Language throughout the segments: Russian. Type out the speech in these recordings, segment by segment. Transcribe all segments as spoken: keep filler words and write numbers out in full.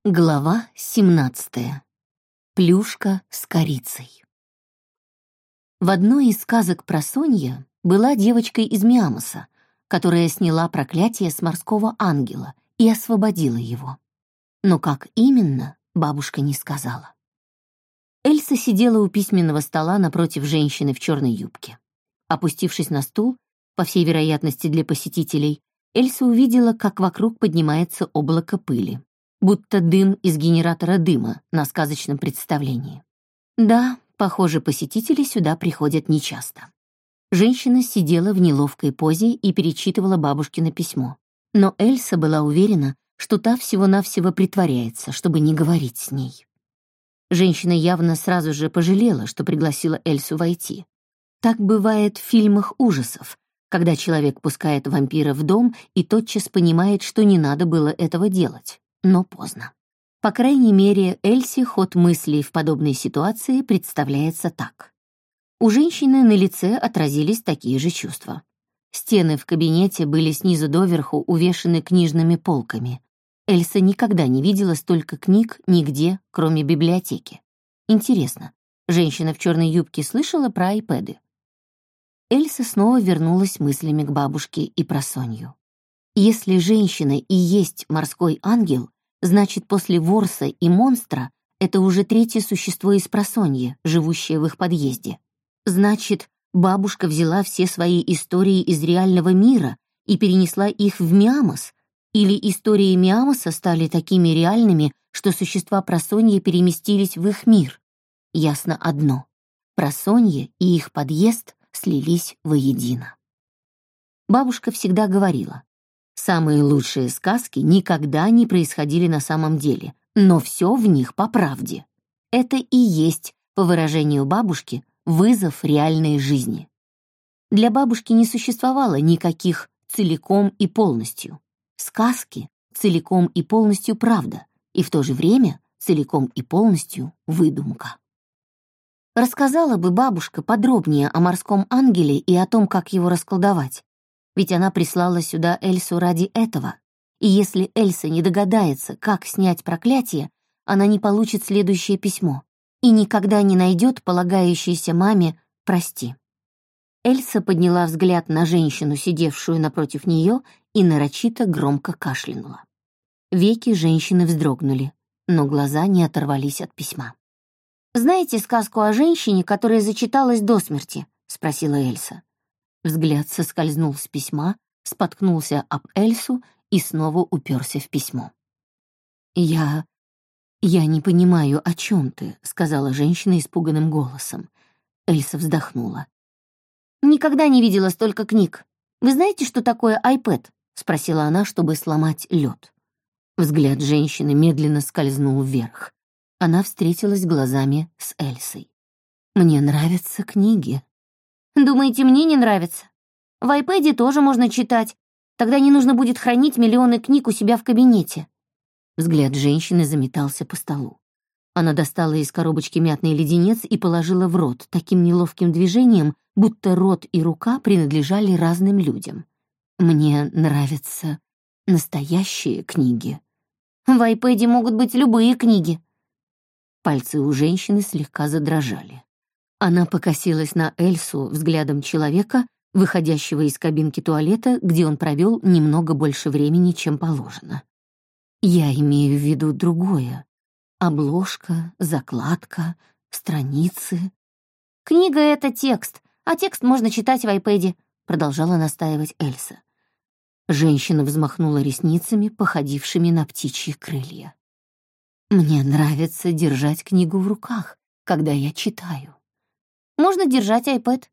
Глава семнадцатая. Плюшка с корицей. В одной из сказок про Сонья была девочка из Миамоса, которая сняла проклятие с морского ангела и освободила его. Но как именно, бабушка не сказала. Эльса сидела у письменного стола напротив женщины в черной юбке. Опустившись на стул, по всей вероятности для посетителей, Эльса увидела, как вокруг поднимается облако пыли, будто дым из генератора дыма на сказочном представлении. Да, похоже, посетители сюда приходят нечасто. Женщина сидела в неловкой позе и перечитывала бабушкино письмо. Но Эльса была уверена, что та всего-навсего притворяется, чтобы не говорить с ней. Женщина явно сразу же пожалела, что пригласила Эльсу войти. Так бывает в фильмах ужасов, когда человек пускает вампира в дом и тотчас понимает, что не надо было этого делать. Но поздно. По крайней мере, Эльсе ход мыслей в подобной ситуации представляется так. У женщины на лице отразились такие же чувства. Стены в кабинете были снизу доверху увешаны книжными полками. Эльса никогда не видела столько книг нигде, кроме библиотеки. Интересно, женщина в черной юбке слышала про айпэды? Эльса снова вернулась мыслями к бабушке и про Сонью. Если женщина и есть морской ангел, значит, после ворса и монстра это уже третье существо из просонья, живущее в их подъезде. Значит, бабушка взяла все свои истории из реального мира и перенесла их в Миамос, или истории Миамоса стали такими реальными, что существа просонья переместились в их мир. Ясно одно — просонья и их подъезд слились воедино. Бабушка всегда говорила, самые лучшие сказки никогда не происходили на самом деле, но все в них по правде. Это и есть, по выражению бабушки, вызов реальной жизни. Для бабушки не существовало никаких целиком и полностью. Сказки целиком и полностью правда, и в то же время целиком и полностью выдумка. Рассказала бы бабушка подробнее о морском ангеле и о том, как его расколдовать. Ведь она прислала сюда Эльсу ради этого, и если Эльса не догадается, как снять проклятие, она не получит следующее письмо и никогда не найдет полагающейся маме «прости». Эльса подняла взгляд на женщину, сидевшую напротив нее, и нарочито громко кашлянула. Веки женщины вздрогнули, но глаза не оторвались от письма. «Знаете сказку о женщине, которая зачиталась до смерти?» — спросила Эльса. Взгляд соскользнул с письма, споткнулся об Эльсу и снова уперся в письмо. «Я... я не понимаю, о чем ты», — сказала женщина испуганным голосом. Эльса вздохнула. «Никогда не видела столько книг. Вы знаете, что такое айпэд?» — спросила она, чтобы сломать лед. Взгляд женщины медленно скользнул вверх. Она встретилась глазами с Эльсой. «Мне нравятся книги». «Думаете, мне не нравится? В айпэде тоже можно читать. Тогда не нужно будет хранить миллионы книг у себя в кабинете». Взгляд женщины заметался по столу. Она достала из коробочки мятный леденец и положила в рот таким неловким движением, будто рот и рука принадлежали разным людям. «Мне нравятся настоящие книги». «В айпэде могут быть любые книги». Пальцы у женщины слегка задрожали. Она покосилась на Эльсу взглядом человека, выходящего из кабинки туалета, где он провел немного больше времени, чем положено. «Я имею в виду другое. Обложка, закладка, страницы». «Книга — это текст, а текст можно читать в айпэде», — продолжала настаивать Эльса. Женщина взмахнула ресницами, походившими на птичьи крылья. «Мне нравится держать книгу в руках, когда я читаю». «Можно держать айпэд».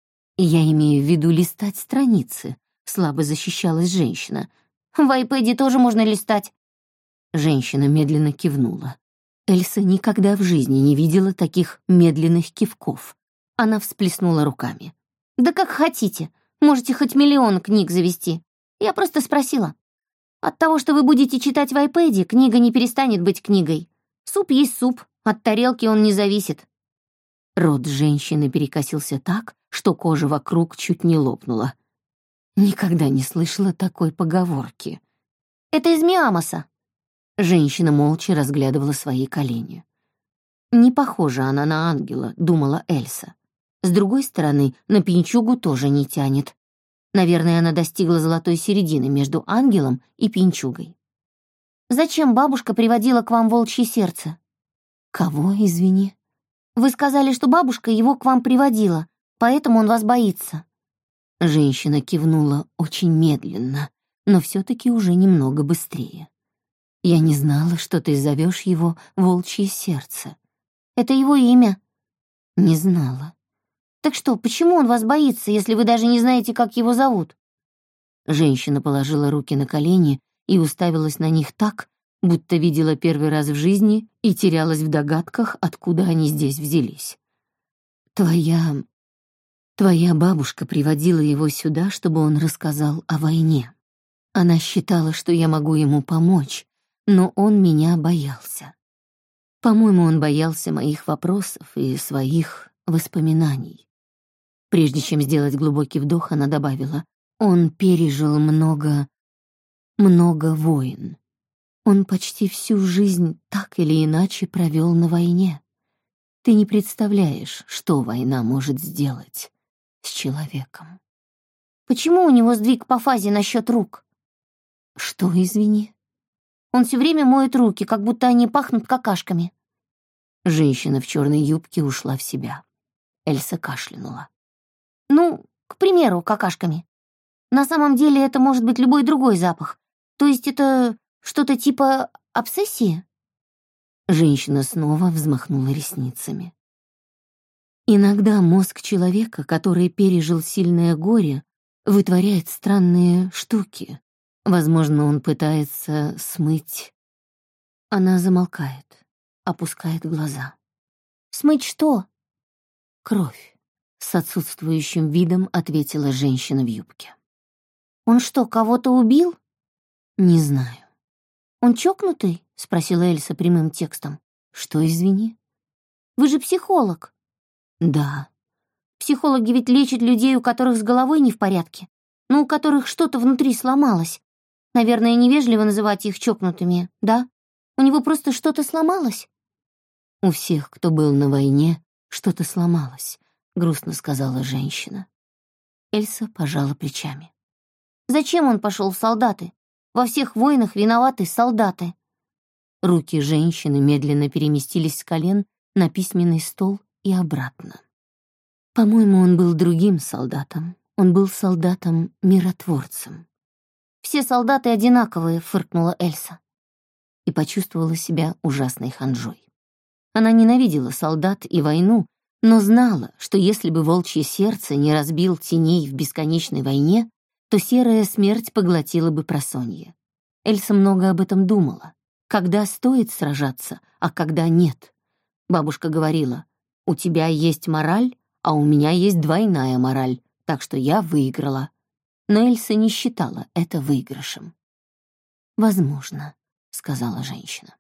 «Я имею в виду листать страницы», — слабо защищалась женщина. «В айпэде тоже можно листать». Женщина медленно кивнула. Эльса никогда в жизни не видела таких медленных кивков. Она всплеснула руками. «Да как хотите. Можете хоть миллион книг завести. Я просто спросила. От того, что вы будете читать в айпэде, книга не перестанет быть книгой. Суп есть суп, от тарелки он не зависит». Рот женщины перекосился так, что кожа вокруг чуть не лопнула. Никогда не слышала такой поговорки. «Это из Миамоса». Женщина молча разглядывала свои колени. «Не похожа она на ангела», — думала Эльса. С другой стороны, на пьянчугу тоже не тянет. Наверное, она достигла золотой середины между ангелом и пьянчугой. «Зачем бабушка приводила к вам волчье сердце?» «Кого, извини?» «Вы сказали, что бабушка его к вам приводила, поэтому он вас боится». Женщина кивнула очень медленно, но все-таки уже немного быстрее. «Я не знала, что ты зовешь его волчье сердце». «Это его имя». «Не знала». «Так что, почему он вас боится, если вы даже не знаете, как его зовут?» Женщина положила руки на колени и уставилась на них так, будто видела первый раз в жизни и терялась в догадках, откуда они здесь взялись. «Твоя... твоя бабушка приводила его сюда, чтобы он рассказал о войне. Она считала, что я могу ему помочь, но он меня боялся. По-моему, он боялся моих вопросов и своих воспоминаний». Прежде чем сделать глубокий вдох, она добавила: «Он пережил много... много войн. Он почти всю жизнь так или иначе провел на войне. Ты не представляешь, что война может сделать с человеком». «Почему у него сдвиг по фазе насчет рук?» «Что, извини?» «Он все время моет руки, как будто они пахнут какашками». Женщина в черной юбке ушла в себя. Эльса кашлянула. «Ну, к примеру, какашками. На самом деле это может быть любой другой запах. То есть это что-то типа обсессии?» Женщина снова взмахнула ресницами. «Иногда мозг человека, который пережил сильное горе, вытворяет странные штуки. Возможно, он пытается смыть...» Она замолкает, опускает глаза. «Смыть что?» «Кровь», — с отсутствующим видом ответила женщина в юбке. «Он что, кого-то убил?» «Не знаю». «Он чокнутый?» — спросила Эльса прямым текстом. «Что, извини?» «Вы же психолог». «Да». «Психологи ведь лечат людей, у которых с головой не в порядке, но у которых что-то внутри сломалось. Наверное, невежливо называть их чокнутыми, да? У него просто что-то сломалось?» «У всех, кто был на войне, что-то сломалось», — грустно сказала женщина. Эльса пожала плечами. «Зачем он пошел в солдаты? Во всех войнах виноваты солдаты». Руки женщины медленно переместились с колен на письменный стол и обратно. «По-моему, он был другим солдатом. Он был солдатом-миротворцем». «Все солдаты одинаковые», — фыркнула Эльса. И почувствовала себя ужасной ханжой. Она ненавидела солдат и войну, но знала, что если бы волчье сердце не разбил теней в бесконечной войне, то серая смерть поглотила бы просонье. Эльса много об этом думала. Когда стоит сражаться, а когда нет. Бабушка говорила: «У тебя есть мораль, а у меня есть двойная мораль, так что я выиграла». Но Эльса не считала это выигрышем. «Возможно», — сказала женщина.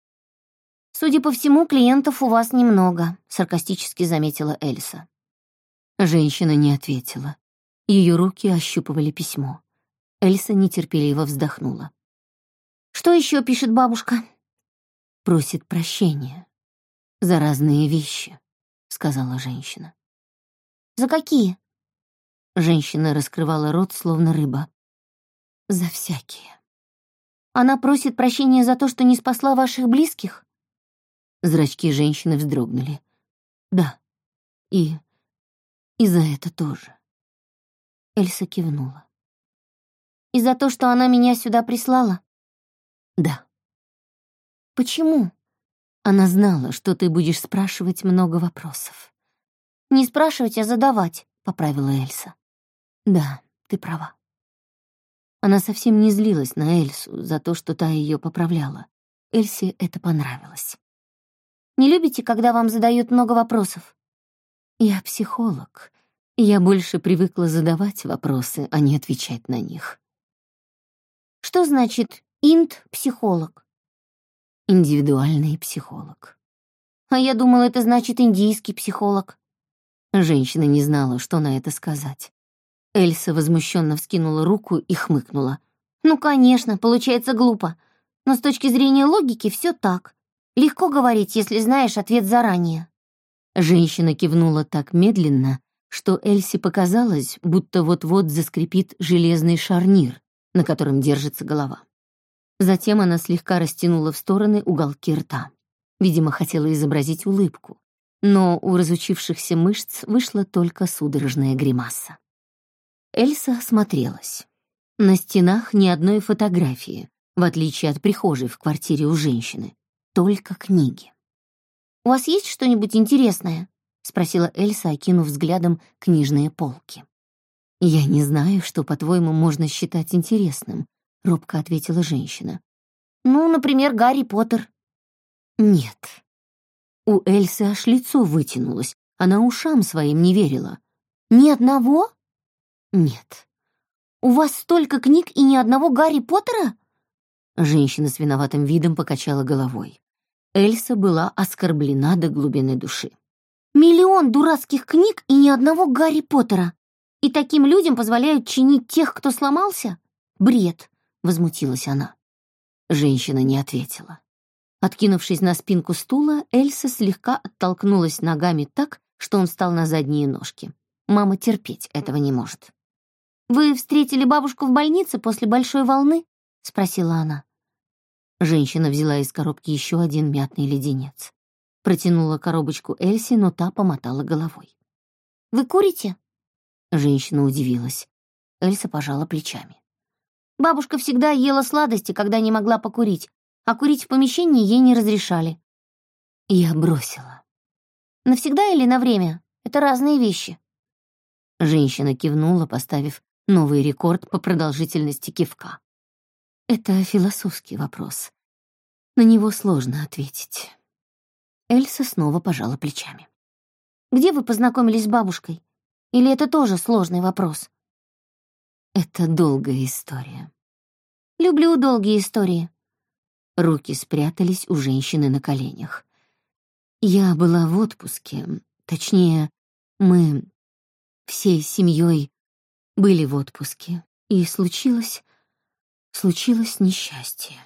«Судя по всему, клиентов у вас немного», — саркастически заметила Эльса. Женщина не ответила. Ее руки ощупывали письмо. Эльса нетерпеливо вздохнула. «Что еще пишет бабушка?» «Просит прощения за разные вещи», — сказала женщина. «За какие?» Женщина раскрывала рот, словно рыба. «За всякие». «Она просит прощения за то, что не спасла ваших близких?» Зрачки женщины вздрогнули. «Да, и... и за это тоже». Эльса кивнула. «И за то, что она меня сюда прислала?» «Да». «Почему?» «Она знала, что ты будешь спрашивать много вопросов». «Не спрашивать, а задавать», — поправила Эльса. «Да, ты права». Она совсем не злилась на Эльсу за то, что та ее поправляла. Эльсе это понравилось. «Не любите, когда вам задают много вопросов?» «Я психолог, и я больше привыкла задавать вопросы, а не отвечать на них». «Что значит «инт-психолог»?» «Индивидуальный психолог». «А я думала, это значит индийский психолог». Женщина не знала, что на это сказать. Эльса возмущенно вскинула руку и хмыкнула. «Ну, конечно, получается глупо. Но с точки зрения логики все так. Легко говорить, если знаешь ответ заранее. Женщина кивнула так медленно, что Эльсе показалось, будто вот-вот заскрипит железный шарнир, на котором держится голова. Затем она слегка растянула в стороны уголки рта. Видимо, хотела изобразить улыбку, но у разучившихся мышц вышла только судорожная гримаса. Эльса осмотрелась. На стенах ни одной фотографии, в отличие от прихожей в квартире у женщины, только книги. «У вас есть что-нибудь интересное?» — спросила Эльса, окинув взглядом книжные полки. «Я не знаю, что, по-твоему, можно считать интересным», — робко ответила женщина. «Ну, например, Гарри Поттер». «Нет». У Эльсы аж лицо вытянулось, она ушам своим не верила. «Ни одного?» «Нет». «У вас столько книг и ни одного Гарри Поттера?» Женщина с виноватым видом покачала головой. Эльса была оскорблена до глубины души. «Миллион дурацких книг и ни одного Гарри Поттера. И таким людям позволяют чинить тех, кто сломался? Бред!» — возмутилась она. Женщина не ответила. Откинувшись на спинку стула, Эльса слегка оттолкнулась ногами так, что он встал на задние ножки. Мама терпеть этого не может. «Вы встретили бабушку в больнице после большой волны?» — спросила она. Женщина взяла из коробки еще один мятный леденец. Протянула коробочку Эльсе, но та помотала головой. «Вы курите?» Женщина удивилась. Эльса пожала плечами. «Бабушка всегда ела сладости, когда не могла покурить, а курить в помещении ей не разрешали». Я бросила. «Навсегда или на время? Это разные вещи». Женщина кивнула, поставив новый рекорд по продолжительности кивка. Это философский вопрос. На него сложно ответить. Эльса снова пожала плечами. «Где вы познакомились с бабушкой? Или это тоже сложный вопрос?» Это долгая история. «Люблю долгие истории». Руки спрятались у женщины на коленях. Я была в отпуске. Точнее, мы всей семьей были в отпуске. И случилось... случилось несчастье.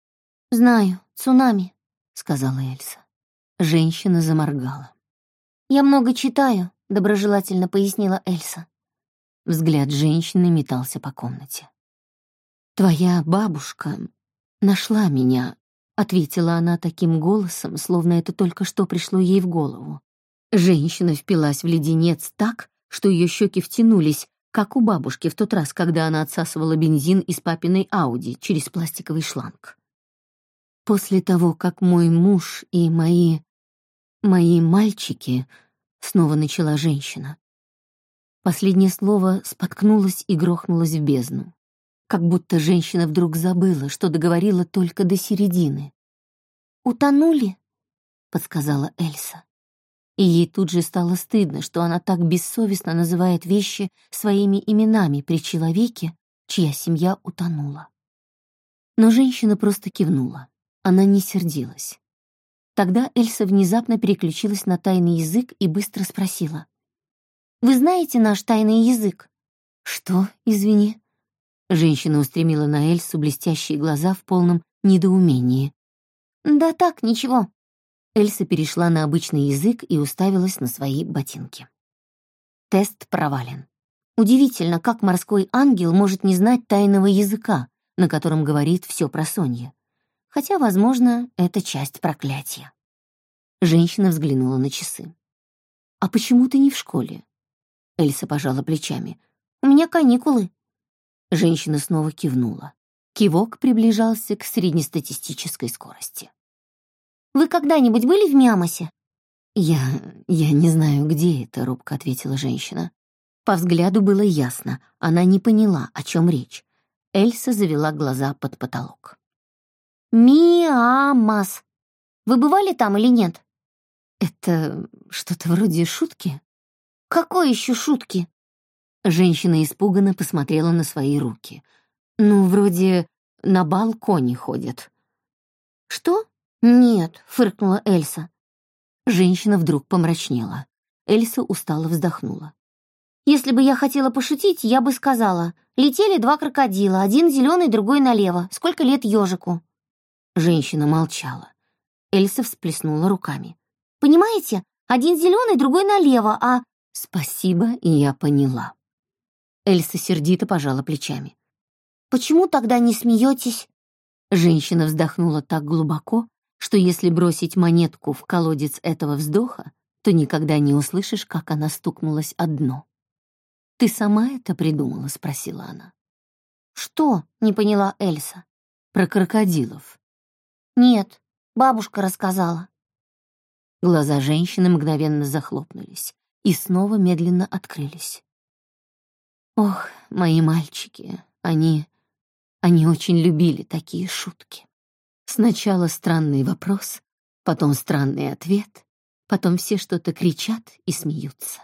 «Знаю, цунами», — сказала Эльса. Женщина заморгала. «Я много читаю», — доброжелательно пояснила Эльса. Взгляд женщины метался по комнате. «Твоя бабушка нашла меня», — ответила она таким голосом, словно это только что пришло ей в голову. Женщина впилась в леденец так, что ее щеки втянулись, как у бабушки в тот раз, когда она отсасывала бензин из папиной Ауди через пластиковый шланг. После того, как мой муж и мои... мои мальчики, снова начала женщина. Последнее слово споткнулось и грохнулось в бездну. Как будто женщина вдруг забыла, что договорила только до середины. «Утонули?» — подсказала Эльса. И ей тут же стало стыдно, что она так бессовестно называет вещи своими именами при человеке, чья семья утонула. Но женщина просто кивнула. Она не сердилась. Тогда Эльса внезапно переключилась на тайный язык и быстро спросила. «Вы знаете наш тайный язык?» «Что, извини?» Женщина устремила на Эльсу блестящие глаза в полном недоумении. «Да так, ничего». Эльса перешла на обычный язык и уставилась на свои ботинки. Тест провален. Удивительно, как морской ангел может не знать тайного языка, на котором говорит все про Сонья. Хотя, возможно, это часть проклятия. Женщина взглянула на часы. «А почему ты не в школе?» Эльса пожала плечами. «У меня каникулы». Женщина снова кивнула. Кивок приближался к среднестатистической скорости. «Вы когда-нибудь были в Миамосе?» «Я... я не знаю, где это», — робко ответила женщина. По взгляду было ясно, она не поняла, о чем речь. Эльса завела глаза под потолок. «Миамос. Вы бывали там или нет?» «Это что-то вроде шутки?» «Какой еще шутки?» Женщина испуганно посмотрела на свои руки. «Ну, вроде на бал кони ходят». «Что?» «Нет», — фыркнула Эльса. Женщина вдруг помрачнела. Эльса устало вздохнула. «Если бы я хотела пошутить, я бы сказала, летели два крокодила, один зеленый, другой налево. Сколько лет ежику?» Женщина молчала. Эльса всплеснула руками. «Понимаете, один зеленый, другой налево, а...» «Спасибо, и я поняла». Эльса сердито пожала плечами. «Почему тогда не смеетесь?» Женщина вздохнула так глубоко, что если бросить монетку в колодец этого вздоха, то никогда не услышишь, как она стукнулась о дно. «Ты сама это придумала?» — спросила она. «Что?» — не поняла Эльса. «Про крокодилов». «Нет, бабушка рассказала». Глаза женщины мгновенно захлопнулись и снова медленно открылись. «Ох, мои мальчики, они... они очень любили такие шутки. Сначала странный вопрос, потом странный ответ, потом все что-то кричат и смеются».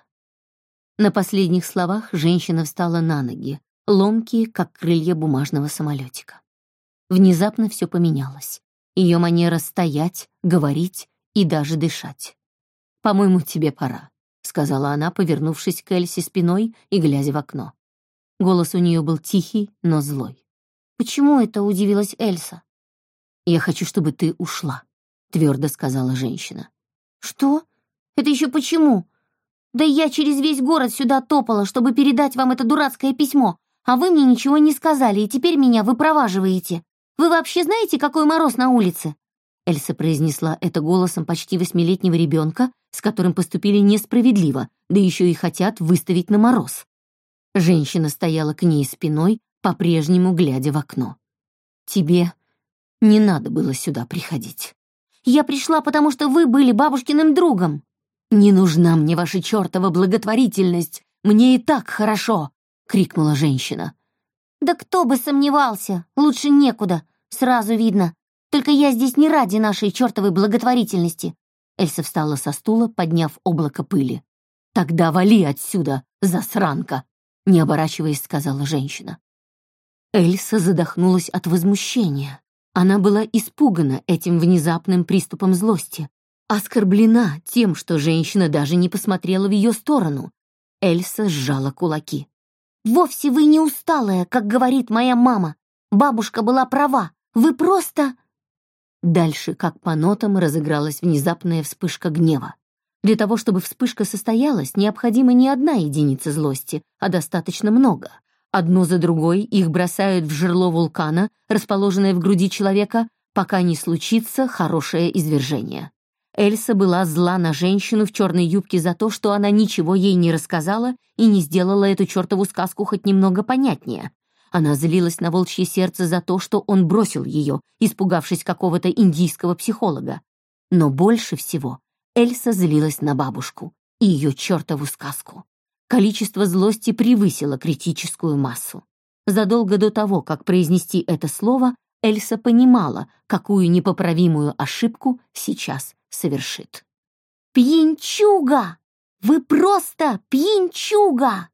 На последних словах женщина встала на ноги, ломкие, как крылья бумажного самолетика. Внезапно все поменялось. Ее манера стоять, говорить и даже дышать. «По-моему, тебе пора», — сказала она, повернувшись к Эльсе спиной и глядя в окно. Голос у нее был тихий, но злой. «Почему это?» — удивилась Эльса. «Я хочу, чтобы ты ушла», — твердо сказала женщина. «Что? Это еще почему? Да я через весь город сюда топала, чтобы передать вам это дурацкое письмо, а вы мне ничего не сказали, и теперь меня выпроваживаете. Вы вообще знаете, какой мороз на улице?» Эльса произнесла это голосом почти восьмилетнего ребенка, с которым поступили несправедливо, да еще и хотят выставить на мороз. Женщина стояла к ней спиной, по-прежнему глядя в окно. «Тебе не надо было сюда приходить». «Я пришла, потому что вы были бабушкиным другом». «Не нужна мне ваша чертова благотворительность, мне и так хорошо!» — крикнула женщина. «Да кто бы сомневался, лучше некуда, сразу видно. Только я здесь не ради нашей чертовой благотворительности». Эльса встала со стула, подняв облако пыли. «Тогда вали отсюда, засранка!» — не оборачиваясь, сказала женщина. Эльса задохнулась от возмущения. Она была испугана этим внезапным приступом злости, оскорблена тем, что женщина даже не посмотрела в ее сторону. Эльса сжала кулаки. «Вовсе вы не усталая, как говорит моя мама. Бабушка была права. Вы просто...» Дальше, как по нотам, разыгралась внезапная вспышка гнева. Для того, чтобы вспышка состоялась, необходима не одна единица злости, а достаточно много. Одно за другой их бросают в жерло вулкана, расположенное в груди человека, пока не случится хорошее извержение. Эльса была зла на женщину в черной юбке за то, что она ничего ей не рассказала и не сделала эту чертову сказку хоть немного понятнее. Она злилась на волчье сердце за то, что он бросил ее, испугавшись какого-то индийского психолога. Но больше всего Эльса злилась на бабушку и ее чертову сказку. Количество злости превысило критическую массу. Задолго до того, как произнести это слово, Эльса понимала, какую непоправимую ошибку сейчас совершит. «Пьянчуга! Вы просто пьянчуга!»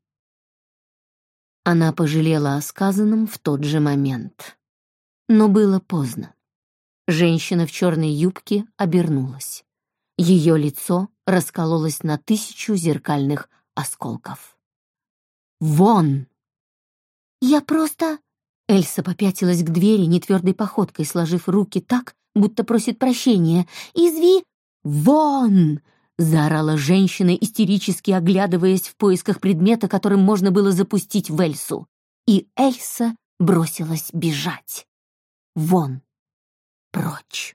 Она пожалела о сказанном в тот же момент. Но было поздно. Женщина в черной юбке обернулась. Ее лицо раскололось на тысячу зеркальных осколков. «Вон!» «Я просто...» Эльса попятилась к двери нетвердой походкой, сложив руки так, будто просит прощения. «Изви...» «Вон!» — заорала женщина, истерически оглядываясь в поисках предмета, которым можно было запустить в Эльсу. И Эльса бросилась бежать. Вон! Прочь!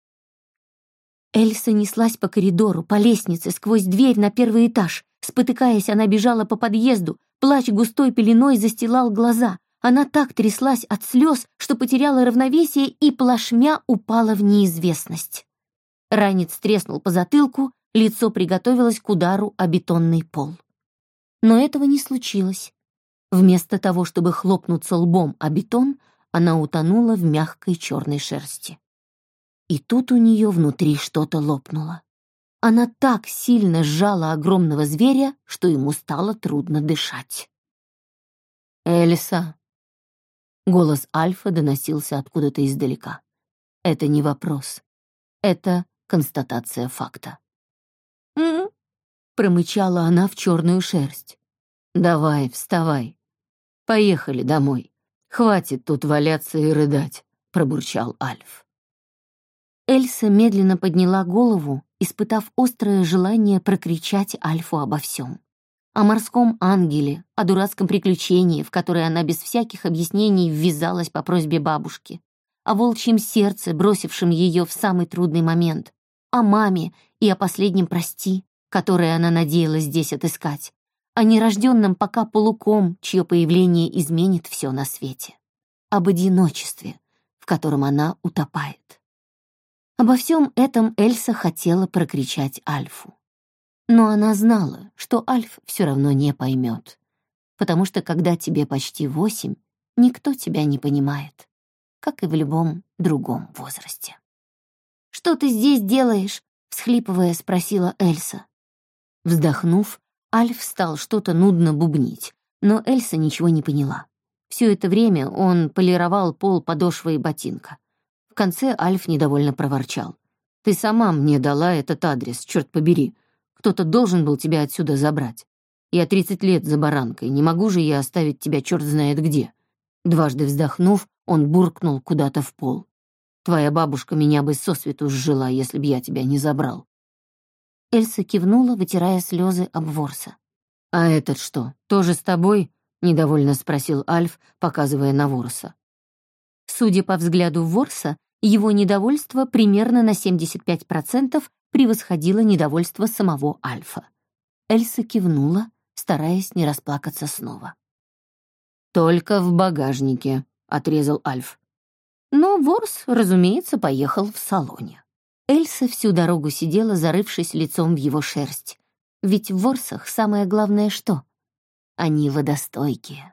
Эльса неслась по коридору, по лестнице, сквозь дверь на первый этаж. Спотыкаясь, она бежала по подъезду. Плач густой пеленой застилал глаза. Она так тряслась от слез, что потеряла равновесие и плашмя упала в неизвестность. Ранец треснул по затылку, лицо приготовилось к удару о бетонный пол. Но этого не случилось. Вместо того, чтобы хлопнуться лбом о бетон, она утонула в мягкой черной шерсти. И тут у нее внутри что-то лопнуло. Она так сильно сжала огромного зверя, что ему стало трудно дышать. «Эльса!» Голос Альфа доносился откуда-то издалека. Это не вопрос. Это констатация факта. «М-м», промычала она в черную шерсть. «Давай, вставай. Поехали домой. Хватит тут валяться и рыдать», — пробурчал Альф. Эльса медленно подняла голову, испытав острое желание прокричать Альфу обо всем. О морском ангеле, о дурацком приключении, в которое она без всяких объяснений ввязалась по просьбе бабушки, о волчьем сердце, бросившем ее в самый трудный момент, о маме и о последнем «прости», которое она надеялась здесь отыскать, о нерожденном пока полуком, чье появление изменит все на свете, об одиночестве, в котором она утопает. Обо всем этом Эльса хотела прокричать Альфу. Но она знала, что Альф все равно не поймет, потому что когда тебе почти восемь, никто тебя не понимает, как и в любом другом возрасте. «Что ты здесь делаешь?» — всхлипывая, спросила Эльса. Вздохнув, Альф стал что-то нудно бубнить, но Эльса ничего не поняла. Все это время он полировал пол подошвой ботинка. В конце Альф недовольно проворчал. «Ты сама мне дала этот адрес, черт побери. Кто-то должен был тебя отсюда забрать. Я тридцать лет за баранкой, не могу же я оставить тебя черт знает где». Дважды вздохнув, он буркнул куда-то в пол. «Твоя бабушка меня бы сосвету сжила, если б я тебя не забрал». Эльса кивнула, вытирая слезы об ворса. «А этот что, тоже с тобой?» — недовольно спросил Альф, показывая на ворса. Судя по взгляду ворса, его недовольство примерно на семьдесят пять процентов превосходило недовольство самого Альфа. Эльса кивнула, стараясь не расплакаться снова. «Только в багажнике», — отрезал Альф. Но ворс, разумеется, поехал в салоне. Эльса всю дорогу сидела, зарывшись лицом в его шерсть. Ведь в ворсах самое главное что? Они водостойкие.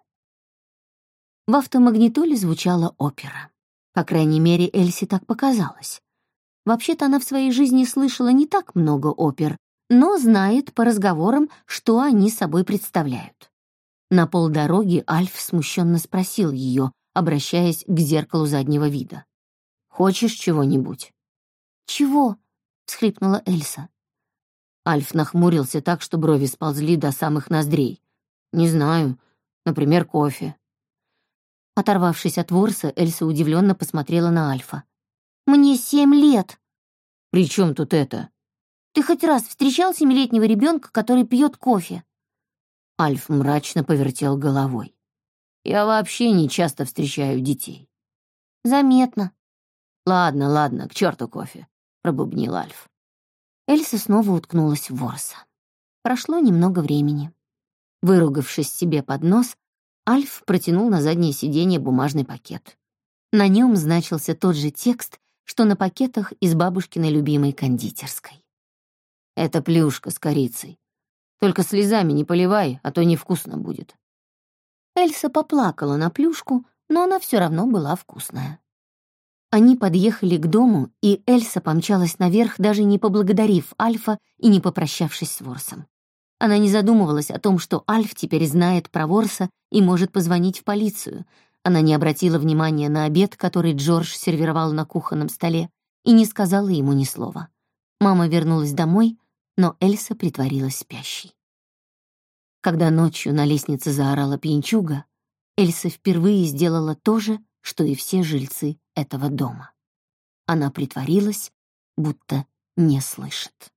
В автомагнитоле звучала опера. По крайней мере, Эльсе так показалось. Вообще-то она в своей жизни слышала не так много опер, но знает по разговорам, что они собой представляют. На полдороги Альф смущенно спросил ее, обращаясь к зеркалу заднего вида. «Хочешь чего-нибудь?» «Чего?» — всхлипнула Эльса. Альф нахмурился так, что брови сползли до самых ноздрей. «Не знаю. Например, кофе». Оторвавшись от ворса, Эльса удивленно посмотрела на Альфа. «Мне семь лет». «При чем тут это?» «Ты хоть раз встречал семилетнего ребенка, который пьет кофе?» Альф мрачно повертел головой. «Я вообще не часто встречаю детей». «Заметно». «Ладно, ладно, к черту кофе», — пробубнил Альф. Эльса снова уткнулась в ворса. Прошло немного времени. Выругавшись себе под нос, Альф протянул на заднее сиденье бумажный пакет. На нем значился тот же текст, что на пакетах из бабушкиной любимой кондитерской. «Это плюшка с корицей. Только слезами не поливай, а то невкусно будет». Эльса поплакала на плюшку, но она все равно была вкусная. Они подъехали к дому, и Эльса помчалась наверх, даже не поблагодарив Альфа и не попрощавшись с ворсом. Она не задумывалась о том, что Альф теперь знает про ворса и может позвонить в полицию. Она не обратила внимания на обед, который Джордж сервировал на кухонном столе, и не сказала ему ни слова. Мама вернулась домой, но Эльса притворилась спящей. Когда ночью на лестнице заорала пьянчуга, Эльса впервые сделала то же, что и все жильцы этого дома. Она притворилась, будто не слышит.